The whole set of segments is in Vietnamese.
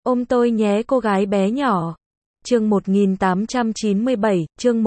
Ôm tôi nhé cô gái bé nhỏ. Chương 1897, chương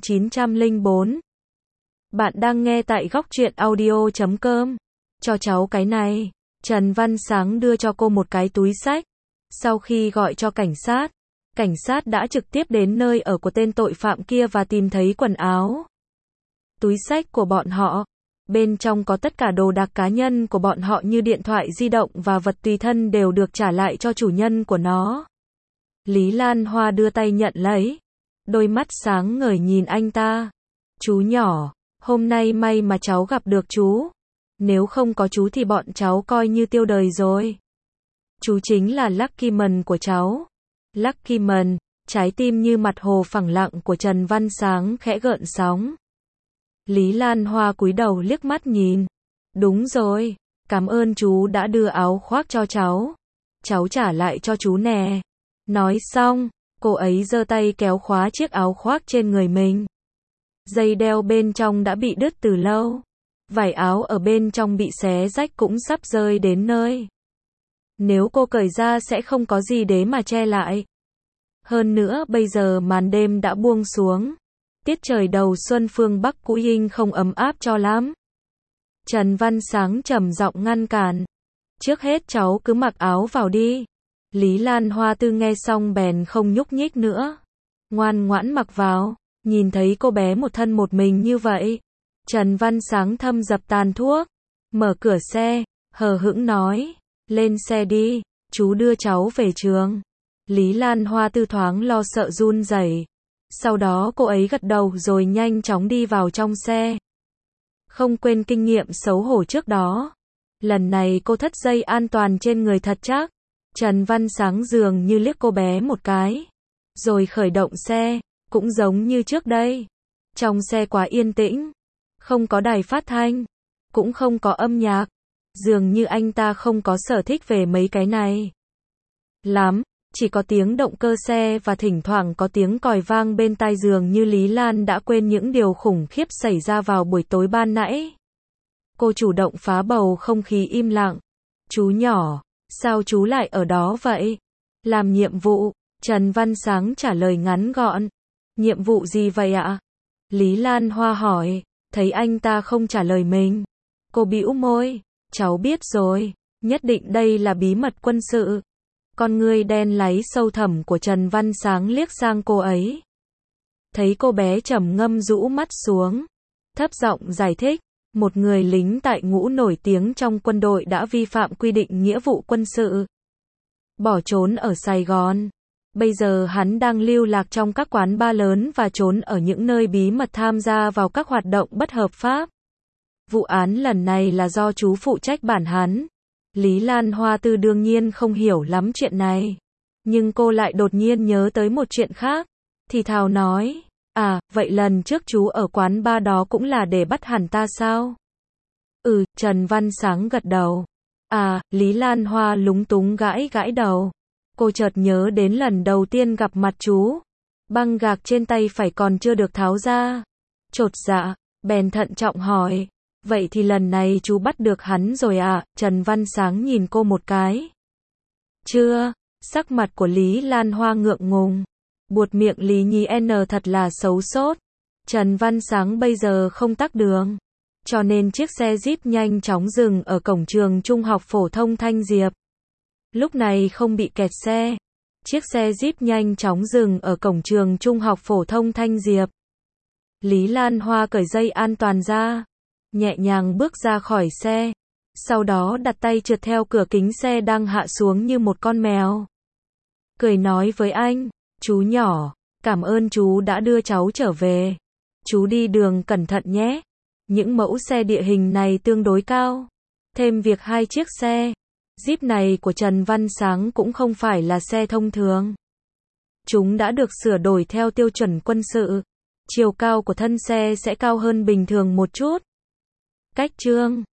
1904. Bạn đang nghe tại góc truyện audio.com. Cho cháu cái này. Trần Văn Sáng đưa cho cô một cái túi xách. Sau khi gọi cho cảnh sát đã trực tiếp đến nơi ở của tên tội phạm kia và tìm thấy quần áo. Túi xách của bọn họ. Bên trong có tất cả đồ đạc cá nhân của bọn họ như điện thoại di động và vật tùy thân đều được trả lại cho chủ nhân của nó. Lý Lan Hoa đưa tay nhận lấy. Đôi mắt sáng ngời nhìn anh ta. Chú nhỏ, hôm nay may mà cháu gặp được chú. Nếu không có chú thì bọn cháu coi như tiêu đời rồi. Chú chính là Lucky Man của cháu. Lucky Man, trái tim như mặt hồ phẳng lặng của Trần Văn Sáng khẽ gợn sóng. Lý Lan Hoa cúi đầu liếc mắt nhìn. Đúng rồi, cảm ơn chú đã đưa áo khoác cho cháu. Cháu trả lại cho chú nè. Nói xong, cô ấy giơ tay kéo khóa chiếc áo khoác trên người mình. Dây đeo bên trong đã bị đứt từ lâu. Vải áo ở bên trong bị xé rách cũng sắp rơi đến nơi. Nếu cô cởi ra sẽ không có gì để mà che lại. Hơn nữa bây giờ màn đêm đã buông xuống. Tiết trời đầu xuân phương Bắc Cũ Hinh không ấm áp cho lắm. Trần Văn Sáng trầm giọng ngăn cản. Trước hết cháu cứ mặc áo vào đi. Lý Lan Hoa Tư nghe xong bèn không nhúc nhích nữa. Ngoan ngoãn mặc vào. Nhìn thấy cô bé một thân một mình như vậy. Trần Văn Sáng thâm dập tàn thuốc. Mở cửa xe. Hờ hững nói. Lên xe đi. Chú đưa cháu về trường. Lý Lan Hoa Tư thoáng lo sợ run rẩy. Sau đó cô ấy gật đầu rồi nhanh chóng đi vào trong xe. Không quên kinh nghiệm xấu hổ trước đó. Lần này cô thắt dây an toàn trên người thật chắc. Trần Văn Sáng dường như liếc cô bé một cái. Rồi khởi động xe, cũng giống như trước đây. Trong xe quá yên tĩnh. Không có đài phát thanh. Cũng không có âm nhạc. Dường như anh ta không có sở thích về mấy cái này lắm. Chỉ có tiếng động cơ xe và thỉnh thoảng có tiếng còi vang bên tai, dường như Lý Lan đã quên những điều khủng khiếp xảy ra vào buổi tối ban nãy. Cô chủ động phá bầu không khí im lặng. Chú nhỏ, sao chú lại ở đó vậy? Làm nhiệm vụ, Trần Văn Sáng trả lời ngắn gọn. Nhiệm vụ gì vậy ạ? Lý Lan Hoa hỏi, thấy anh ta không trả lời mình. Cô bĩu môi, cháu biết rồi, nhất định đây là bí mật quân sự. Con ngươi đen láy sâu thẳm của Trần Văn Sáng liếc sang cô ấy. Thấy cô bé trầm ngâm rũ mắt xuống. Thấp giọng giải thích. Một người lính tại ngũ nổi tiếng trong quân đội đã vi phạm quy định nghĩa vụ quân sự. Bỏ trốn ở Sài Gòn. Bây giờ hắn đang lưu lạc trong các quán bar lớn và trốn ở những nơi bí mật tham gia vào các hoạt động bất hợp pháp. Vụ án lần này là do chú phụ trách bản hắn. Lý Lan Hoa Tư đương nhiên không hiểu lắm chuyện này. Nhưng cô lại đột nhiên nhớ tới một chuyện khác. Thì thào nói. À, vậy lần trước chú ở quán bar đó cũng là để bắt hẳn ta sao? Trần Văn Sáng gật đầu. À, Lý Lan Hoa lúng túng gãi đầu. Cô chợt nhớ đến lần đầu tiên gặp mặt chú. Băng gạc trên tay phải còn chưa được tháo ra. Chột dạ, bèn thận trọng hỏi. Vậy thì lần này chú bắt được hắn rồi à? Trần Văn Sáng nhìn cô một cái. Chưa, sắc mặt của Lý Lan Hoa ngượng ngùng. Buột miệng Lý Nhi N thật là xấu sốt. Trần Văn Sáng bây giờ không tắc đường. Cho nên chiếc xe Jeep nhanh chóng dừng ở cổng trường Trung học phổ thông Thanh Diệp. Lúc này không bị kẹt xe. Chiếc xe Jeep nhanh chóng dừng ở cổng trường Trung học phổ thông Thanh Diệp. Lý Lan Hoa cởi dây an toàn ra. Nhẹ nhàng bước ra khỏi xe. Sau đó đặt tay trượt theo cửa kính xe đang hạ xuống như một con mèo. Cười nói với anh. Chú nhỏ, cảm ơn chú đã đưa cháu trở về. Chú đi đường cẩn thận nhé. Những mẫu xe địa hình này tương đối cao. Thêm việc hai chiếc xe Jeep này của Trần Văn Sáng cũng không phải là xe thông thường. Chúng đã được sửa đổi theo tiêu chuẩn quân sự. Chiều cao của thân xe sẽ cao hơn bình thường một chút. Cách chương